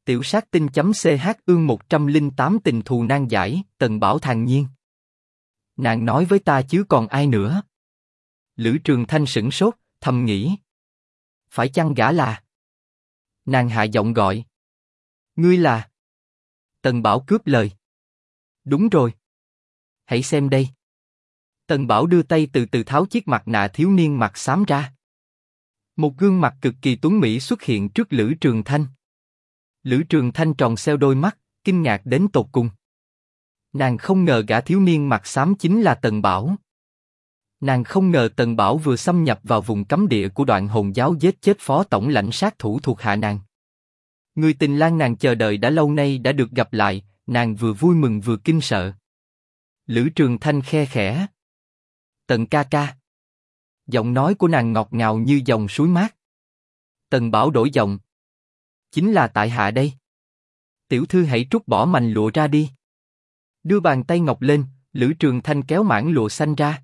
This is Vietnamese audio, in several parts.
Tiểu sát tinh.ch ương 108 tình thù nan giải, Tần Bảo thản nhiên. Nàng nói với ta chứ còn ai nữa? Lữ Trường Thanh sửng sốt, thầm nghĩ. Phải chăng gã là? Nàng hạ giọng gọi. Ngươi là? Tần Bảo cướp lời. Đúng rồi. Hãy xem đây. Tần Bảo đưa tay từ từ tháo chiếc mặt nạ thiếu niên mặt xám ra. Một gương mặt cực kỳ tuấn mỹ xuất hiện trước Lữ Trường Thanh. Lữ Trường Thanh tròn xoe đôi mắt, kinh ngạc đến tột cùng. Nàng không ngờ gã thiếu niên mặt xám chính là Tần Bảo. Nàng không ngờ Tần Bảo vừa xâm nhập vào vùng cấm địa của Đoạn Hồn giáo giết chết phó tổng lãnh sát thủ thuộc hạ nàng. Người tình lang nàng chờ đợi đã lâu nay đã được gặp lại, nàng vừa vui mừng vừa kinh sợ. Lữ Trường Thanh khe khẽ. Tần ca ca. Giọng nói của nàng ngọt ngào như dòng suối mát. Tần Bảo đổi giọng. Chính là tại hạ đây. Tiểu thư hãy trút bỏ mành lụa ra đi. Đưa bàn tay ngọc lên, Lữ Trường Thanh kéo mảng lụa xanh ra.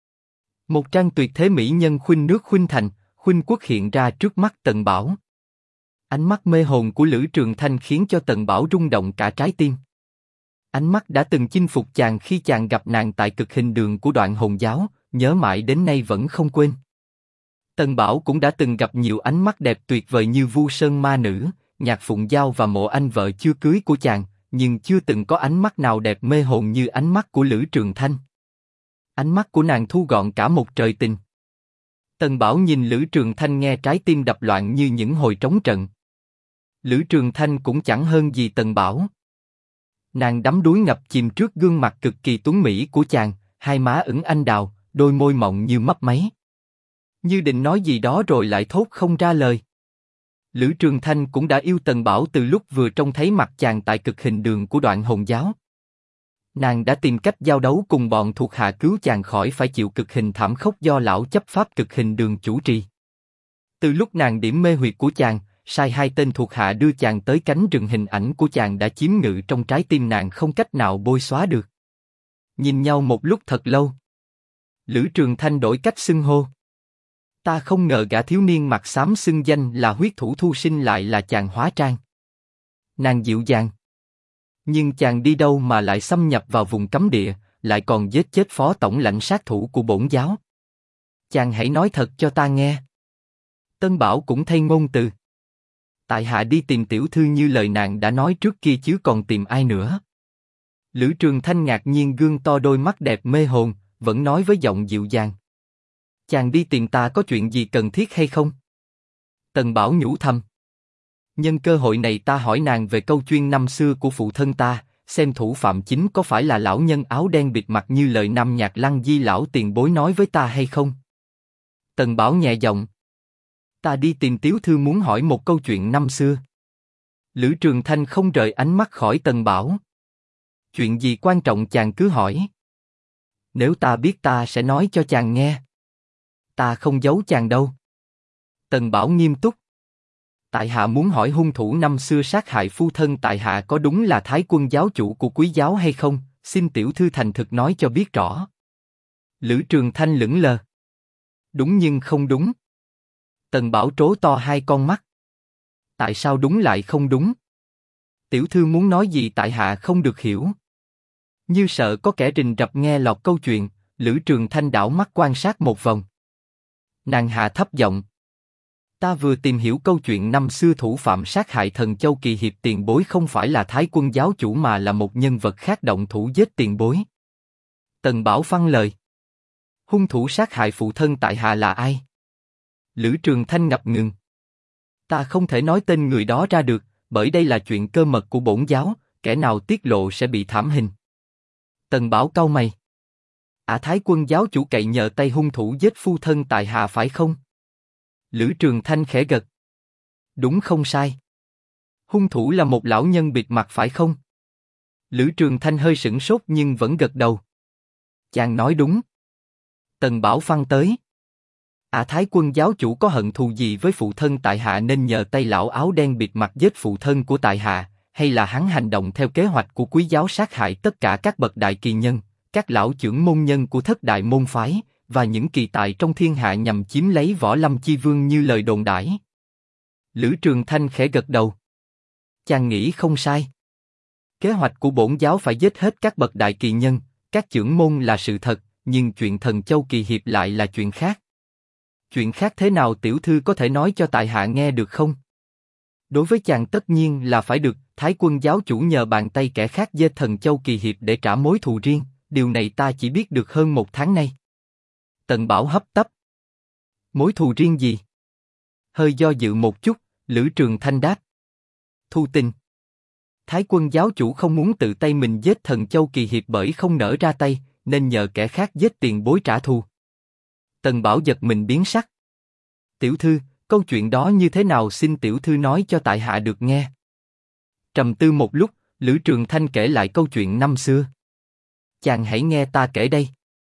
Một trang tuyệt thế mỹ nhân khuynh nước khuynh thành, khuynh quốc hiện ra trước mắt Tần Bảo. Ánh mắt mê hồn của Lữ Trường Thanh khiến cho Tần Bảo rung động cả trái tim. Ánh mắt đã từng chinh phục chàng khi chàng gặp nàng tại cực hình đường của Đoạn Hồn giáo, nhớ mãi đến nay vẫn không quên. Tần Bảo cũng đã từng gặp nhiều ánh mắt đẹp tuyệt vời như Vu Sơn ma nữ, Nhạc Phụng Giao và Mộ Anh vợ chưa cưới của chàng, nhưng chưa từng có ánh mắt nào đẹp mê hồn như ánh mắt của Lữ Trường Thanh. Ánh mắt của nàng thu gọn cả một trời tình. Tần Bảo nhìn Lữ Trường Thanh nghe trái tim đập loạn như những hồi trống trận. Lữ Trường Thanh cũng chẳng hơn gì Tần Bảo. Nàng đắm đuối ngập chìm trước gương mặt cực kỳ tuấn mỹ của chàng, hai má ửng anh đào, đôi môi mọng như mấp máy. Như định nói gì đó rồi lại thốt không ra lời. Lữ Trường Thanh cũng đã yêu Tần Bảo từ lúc vừa trông thấy mặt chàng tại cực hình đường của Đoạn Hồn giáo. Nàng đã tìm cách giao đấu cùng bọn thuộc hạ cứu chàng khỏi phải chịu cực hình thảm khốc do lão chấp pháp cực hình đường chủ trì. Từ lúc nàng điểm mê huyệt của chàng, sai hai tên thuộc hạ đưa chàng tới cánh rừng, hình ảnh của chàng đã chiếm ngự trong trái tim nàng không cách nào bôi xóa được. Nhìn nhau một lúc thật lâu. Lữ Trường Thanh đổi cách xưng hô. Ta không ngờ gã thiếu niên mặt xám xưng danh là huyết thủ Thu Sinh lại là chàng hóa trang. Nàng dịu dàng. Nhưng chàng đi đâu mà lại xâm nhập vào vùng cấm địa, lại còn giết chết phó tổng lãnh sát thủ của bổn giáo? Chàng hãy nói thật cho ta nghe. Tân Bảo cũng thay ngôn từ. Tại hạ đi tìm tiểu thư như lời nàng đã nói trước kia chứ còn tìm ai nữa. Lữ Trường Thanh ngạc nhiên gương to đôi mắt đẹp mê hồn, vẫn nói với giọng dịu dàng. Chàng đi tìm ta có chuyện gì cần thiết hay không? Tần Bảo nhủ thầm. Nhân cơ hội này ta hỏi nàng về câu chuyên năm xưa của phụ thân ta, xem thủ phạm chính có phải là lão nhân áo đen bịt mặt như lời Nam Nhạc Lăng Di lão tiền bối nói với ta hay không? Tần Bảo nhẹ giọng. Ta đi tìm tiểu thư muốn hỏi một câu chuyện năm xưa. Lữ Trường Thanh không rời ánh mắt khỏi Tần Bảo. Chuyện gì quan trọng chàng cứ hỏi. Nếu ta biết ta sẽ nói cho chàng nghe. Ta không giấu chàng đâu. Tần Bảo nghiêm túc. Tại hạ muốn hỏi hung thủ năm xưa sát hại phu thân tại hạ có đúng là Thái Quân giáo chủ của Quý giáo hay không? Xin tiểu thư thành thực nói cho biết rõ. Lữ Trường Thanh lững lờ. Đúng nhưng không đúng. Tần Bảo trố to hai con mắt. Tại sao đúng lại không đúng? Tiểu thư muốn nói gì tại hạ không được hiểu. Như sợ có kẻ rình rập nghe lọt câu chuyện, Lữ Trường Thanh đảo mắt quan sát một vòng. Nàng hạ thấp giọng. Ta vừa tìm hiểu câu chuyện năm xưa thủ phạm sát hại Thần Châu Kỳ Hiệp tiền bối không phải là Thái Quân giáo chủ mà là một nhân vật khác động thủ giết tiền bối. Tần Bảo phăng lời. Hung thủ sát hại phụ thân tại hạ là ai? Lữ Trường Thanh ngập ngừng. Ta không thể nói tên người đó ra được, bởi đây là chuyện cơ mật của bổn giáo, kẻ nào tiết lộ sẽ bị thảm hình. Tần Bảo cau mày. Thái Quân giáo chủ cậy nhờ tay hung thủ giết phu thân tại hạ phải không? Lữ Trường Thanh khẽ gật. Đúng không sai. Hung thủ là một lão nhân bịt mặt phải không? Lữ Trường Thanh hơi sửng sốt nhưng vẫn gật đầu. Chàng nói đúng. Tần Bảo phăng tới. Thái Quân giáo chủ có hận thù gì với phụ thân tại hạ nên nhờ tay lão áo đen bịt mặt giết phụ thân của tại hạ, hay là hắn hành động theo kế hoạch của Quý giáo sát hại tất cả các bậc đại kỳ nhân, các lão trưởng môn nhân của thất đại môn phái và những kỳ tài trong thiên hạ nhằm chiếm lấy Võ Lâm chi vương như lời đồn đãi? Lữ Trường Thanh khẽ gật đầu. Chàng nghĩ không sai. Kế hoạch của bổn giáo phải giết hết các bậc đại kỳ nhân, các chưởng môn là sự thật, nhưng chuyện Thần Châu Kỳ Hiệp lại là chuyện khác. Chuyện khác thế nào tiểu thư có thể nói cho tại hạ nghe được không? Đối với chàng tất nhiên là phải được, Thái Quân giáo chủ nhờ bàn tay kẻ khác giết Thần Châu Kỳ Hiệp để trả mối thù riêng, điều này ta chỉ biết được hơn 1 tháng nay. Tần Bảo hấp tấp. Mối thù riêng gì? Hơi do dự một chút, Lữ Trường Thanh đáp. Thù tình. Thái Quân giáo chủ không muốn tự tay mình giết Thần Châu Kỳ Hiệp bởi không nỡ ra tay, nên nhờ kẻ khác giết tiền bối trả thù. Tần Bảo giật mình biến sắc. Tiểu thư, câu chuyện đó như thế nào xin tiểu thư nói cho tại hạ được nghe. Trầm tư một lúc, Lữ Trường Thanh kể lại câu chuyện năm xưa. Chàng hãy nghe ta kể đây.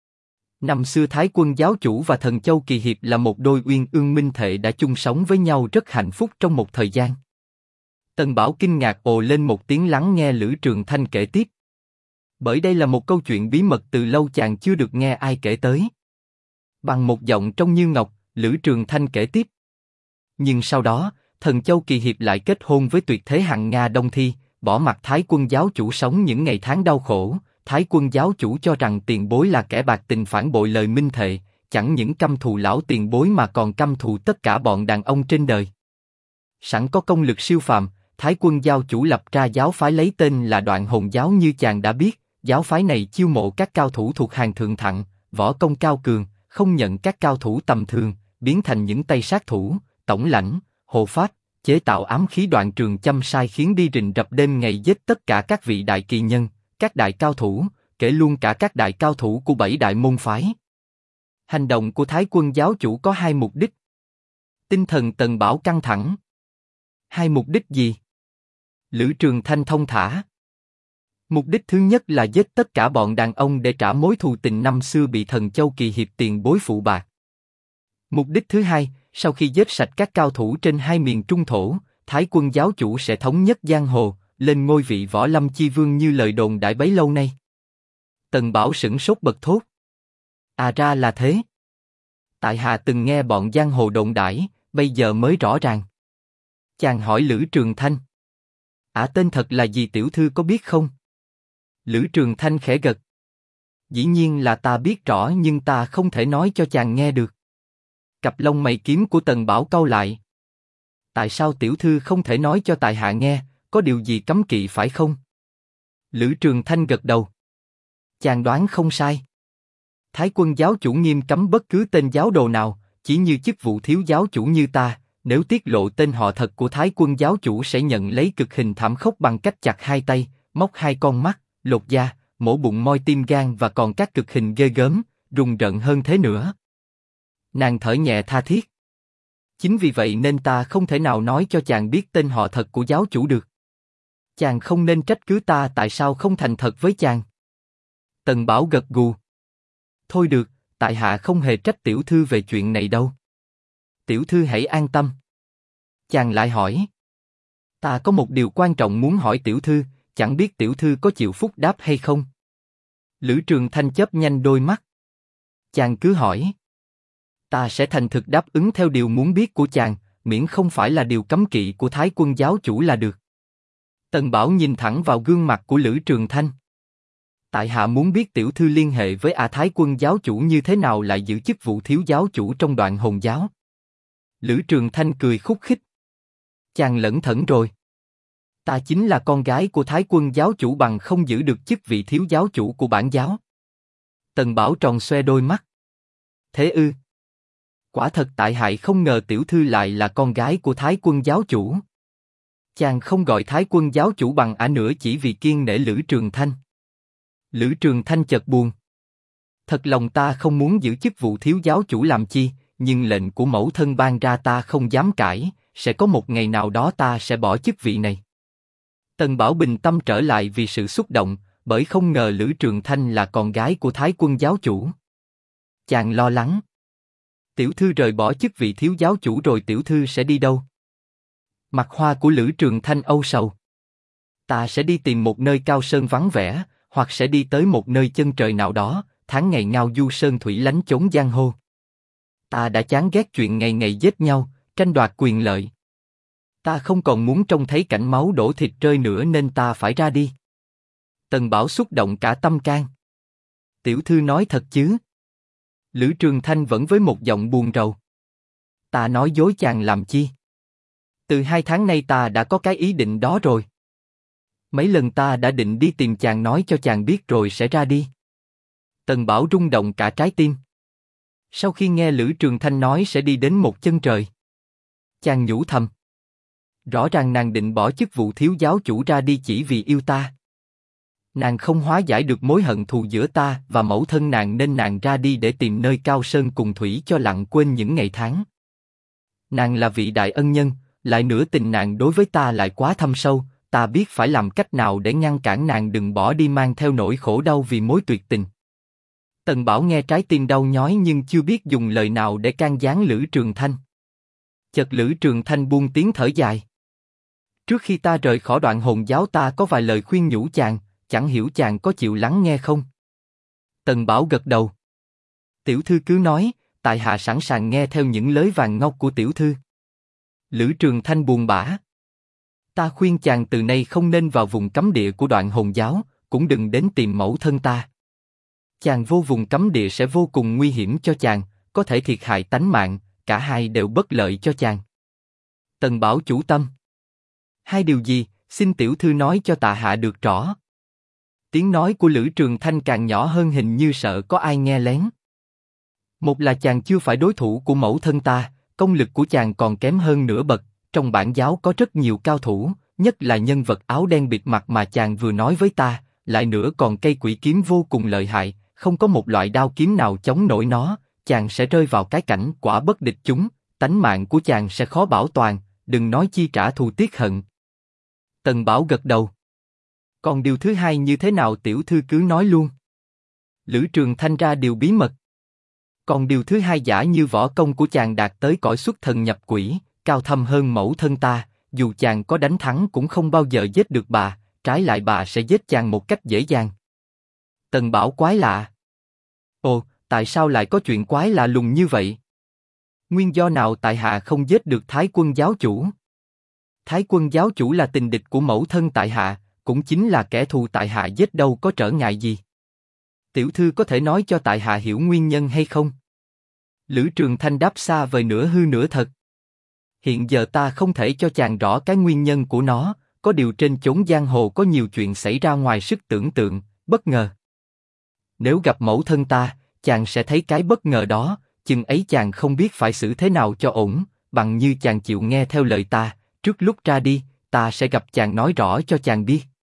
Năm xưa Thái Quân giáo chủ và Thần Châu Kỳ Hiệp là một đôi uyên ương minh thệ đã chung sống với nhau rất hạnh phúc trong một thời gian. Tần Bảo kinh ngạc ồ lên một tiếng lắng nghe Lữ Trường Thanh kể tiếp. Bởi đây là một câu chuyện bí mật từ lâu chàng chưa được nghe ai kể tới. Bằng một giọng trong như ngọc, Lữ Trường Thanh kể tiếp. Nhưng sau đó, Thần Châu Kỳ Hiệp lại kết hôn với tuyệt thế hằng Nga Đông Thi, bỏ mặc Thái Quân giáo chủ sống những ngày tháng đau khổ. Thái Quân giáo chủ cho rằng tiền bối là kẻ bạc tình phản bội lời minh thệ, chẳng những căm thù lão tiền bối mà còn căm thù tất cả bọn đàn ông trên đời. Sẵn có công lực siêu phàm, Thái Quân giáo chủ lập ra giáo phái lấy tên là Đoạn Hồn giáo như chàng đã biết. Giáo phái này chiêu mộ các cao thủ thuộc hàng thượng thặng, võ công cao cường, không nhận các cao thủ tầm thường, biến thành những tay sát thủ, tổng lãnh, hộ pháp, chế tạo ám khí Đoạn Trường Châm sai khiến đi rình rập đêm ngày giết tất cả các vị đại kỳ nhân, các đại cao thủ, kể luôn cả các đại cao thủ của 7 đại môn phái. Hành động của Thái Quân giáo chủ có 2 mục đích. Tinh thần Tần Bảo căng thẳng. 2 mục đích gì? Lữ Trường Thanh thông thả. Mục đích thứ nhất là giết tất cả bọn đàn ông để trả mối thù tình năm xưa bị Thần Châu Kỳ Hiệp tiền bối phụ bạc. Mục đích thứ hai, sau khi giết sạch các cao thủ trên 2 miền Trung thổ, Thái Quân giáo chủ sẽ thống nhất giang hồ, lên ngôi vị võ lâm chi vương như lời đồn đại bấy lâu nay. Tần Bảo sửng sốt bật thốt. À ra là thế. Tại hạ từng nghe bọn giang hồ đồn đại, bây giờ mới rõ ràng. Chàng hỏi Lữ Trường Thanh. Tên thật là gì tiểu thư có biết không? Lữ Trường Thanh khẽ gật. Dĩ nhiên là ta biết rõ nhưng ta không thể nói cho chàng nghe được. Cặp lông mày kiếm của Tần Bảo cau lại. Tại sao tiểu thư không thể nói cho tại hạ nghe, có điều gì cấm kỵ phải không? Lữ Trường Thanh gật đầu. Chàng đoán không sai. Thái Quân giáo chủ nghiêm cấm bất cứ tên giáo đồ nào, chỉ như chức vụ thiếu giáo chủ như ta, nếu tiết lộ tên họ thật của Thái Quân giáo chủ sẽ nhận lấy cực hình thảm khốc bằng cách chặt 2 tay, móc 2 con mắt, lột da, mổ bụng moi tim gan và còn các cực hình ghê gớm, rùng rợn hơn thế nữa. Nàng thở nhẹ tha thiết. Chính vì vậy nên ta không thể nào nói cho chàng biết tên họ thật của giáo chủ được. Chàng không nên trách cứ ta tại sao không thành thật với chàng. Tần Bảo gật gù. Thôi được, tại hạ không hề trách tiểu thư về chuyện này đâu. Tiểu thư hãy an tâm. Chàng lại hỏi. Ta có một điều quan trọng muốn hỏi tiểu thư, chẳng biết tiểu thư có chịu phúc đáp hay không? Lữ Trường Thanh chớp nhanh đôi mắt. Chàng cứ hỏi. Ta sẽ thành thực đáp ứng theo điều muốn biết của chàng, miễn không phải là điều cấm kỵ của Thái Quân giáo chủ là được. Tần Bảo nhìn thẳng vào gương mặt của Lữ Trường Thanh. Tại hạ muốn biết tiểu thư liên hệ với Thái Quân giáo chủ như thế nào lại giữ chức vụ thiếu giáo chủ trong Đoạn Hồn giáo. Lữ Trường Thanh cười khúc khích. Chàng lẩn thẩn rồi. Ta chính là con gái của Thái Quân giáo chủ bằng không giữ được chức vị thiếu giáo chủ của bản giáo. Tần Bảo tròn xoe đôi mắt. Thế ư? Quả thật tại hạ không ngờ tiểu thư lại là con gái của Thái Quân giáo chủ. Chàng không gọi Thái Quân giáo chủ bằng nữa chỉ vì kiêng nể Lữ Trường Thanh. Lữ Trường Thanh chợt buồn. Thật lòng ta không muốn giữ chức vụ thiếu giáo chủ làm chi, nhưng lệnh của mẫu thân ban ra ta không dám cãi, sẽ có một ngày nào đó ta sẽ bỏ chức vị này. Tần Bảo bình tâm trở lại vì sự xúc động, bởi không ngờ Lữ Trường Thanh là con gái của Thái Quân giáo chủ. Chàng lo lắng. Tiểu thư rời bỏ chức vị thiếu giáo chủ rồi tiểu thư sẽ đi đâu? Mặt hoa của Lữ Trường Thanh âu sầu. Ta sẽ đi tìm một nơi cao sơn vắng vẻ, hoặc sẽ đi tới một nơi chân trời nào đó, tháng ngày ngao du sơn thủy lánh chốn giang hồ. Ta đã chán ghét chuyện ngày ngày giết nhau, tranh đoạt quyền lợi. Ta không còn muốn trông thấy cảnh máu đổ thịt rơi nữa nên ta phải ra đi. Tần Bảo xúc động cả tâm can. Tiểu thư nói thật chứ? Lữ Trường Thanh vẫn với một giọng buồn rầu. Ta nói dối chàng làm chi? Từ 2 tháng nay ta đã có cái ý định đó rồi. Mấy lần ta đã định đi tìm chàng nói cho chàng biết rồi sẽ ra đi. Tần Bảo rung động cả trái tim. Sau khi nghe Lữ Trường Thanh nói sẽ đi đến một chân trời, chàng nhủ thầm. Rõ ràng nàng định bỏ chức vụ thiếu giáo chủ ra đi chỉ vì yêu ta. Nàng không hóa giải được mối hận thù giữa ta và mẫu thân nàng nên nàng ra đi để tìm nơi cao sơn cùng thủy cho lặng quên những ngày tháng. Nàng là vị đại ân nhân, lại nữa tình nàng đối với ta lại quá thâm sâu, ta biết phải làm cách nào để ngăn cản nàng đừng bỏ đi mang theo nỗi khổ đau vì mối tuyệt tình. Tần Bảo nghe trái tim đau nhói nhưng chưa biết dùng lời nào để can gián Lữ Trường Thanh. Chợt Lữ Trường Thanh buông tiếng thở dài. Trước khi ta rời khỏi Đoạn Hồn giáo ta có vài lời khuyên nhủ chàng, chẳng hiểu chàng có chịu lắng nghe không? Tần Bảo gật đầu. Tiểu thư cứ nói, tại hạ sẵn sàng nghe theo những lời vàng ngọc của tiểu thư. Lữ Trường Thanh buồn bã. Ta khuyên chàng từ nay không nên vào vùng cấm địa của Đoạn Hồn giáo, cũng đừng đến tìm mẫu thân ta. Chàng vô vùng cấm địa sẽ vô cùng nguy hiểm cho chàng, có thể thiệt hại tánh mạng, cả hai đều bất lợi cho chàng. Tần Bảo chủ tâm. Hai điều gì, xin tiểu thư nói cho tại hạ được rõ. Tiếng nói của Lữ Trường Thanh càng nhỏ hơn hình như sợ có ai nghe lén. Một là chàng chưa phải đối thủ của mẫu thân ta, công lực của chàng còn kém hơn nửa bậc, trong bản giáo có rất nhiều cao thủ, nhất là nhân vật áo đen bịt mặt mà chàng vừa nói với ta, lại nữa còn cây quỷ kiếm vô cùng lợi hại, không có một loại đao kiếm nào chống nổi nó, chàng sẽ rơi vào cái cảnh quả bất địch chúng, tánh mạng của chàng sẽ khó bảo toàn, đừng nói chi trả thù tiếc hận. Tần Bảo gật đầu. Còn điều thứ hai như thế nào tiểu thư cứ nói luôn. Lữ Trường Thanh ra điều bí mật. Còn điều thứ hai giả như võ công của chàng đạt tới cõi xuất thần nhập quỷ, cao thâm hơn mẫu thân ta, dù chàng có đánh thắng cũng không bao giờ giết được bà, trái lại bà sẽ giết chàng một cách dễ dàng. Tần Bảo quái lạ. Ồ, tại sao lại có chuyện quái lạ lùng như vậy? Nguyên do nào tại hạ không giết được Thái Quân giáo chủ? Thái Quân giáo chủ là tình địch của mẫu thân tại hạ, cũng chính là kẻ thù tại hạ giết đâu có trở ngại gì. Tiểu thư có thể nói cho tại hạ hiểu nguyên nhân hay không? Lữ Trường Thanh đáp xa vời nửa hư nửa thật. Hiện giờ ta không thể cho chàng rõ cái nguyên nhân của nó, có điều trên chốn giang hồ có nhiều chuyện xảy ra ngoài sức tưởng tượng, bất ngờ. Nếu gặp mẫu thân ta, chàng sẽ thấy cái bất ngờ đó, chừng ấy chàng không biết phải xử thế nào cho ổn, bằng như chàng chịu nghe theo lời ta, trước lúc ra đi, ta sẽ gặp chàng nói rõ cho chàng biết.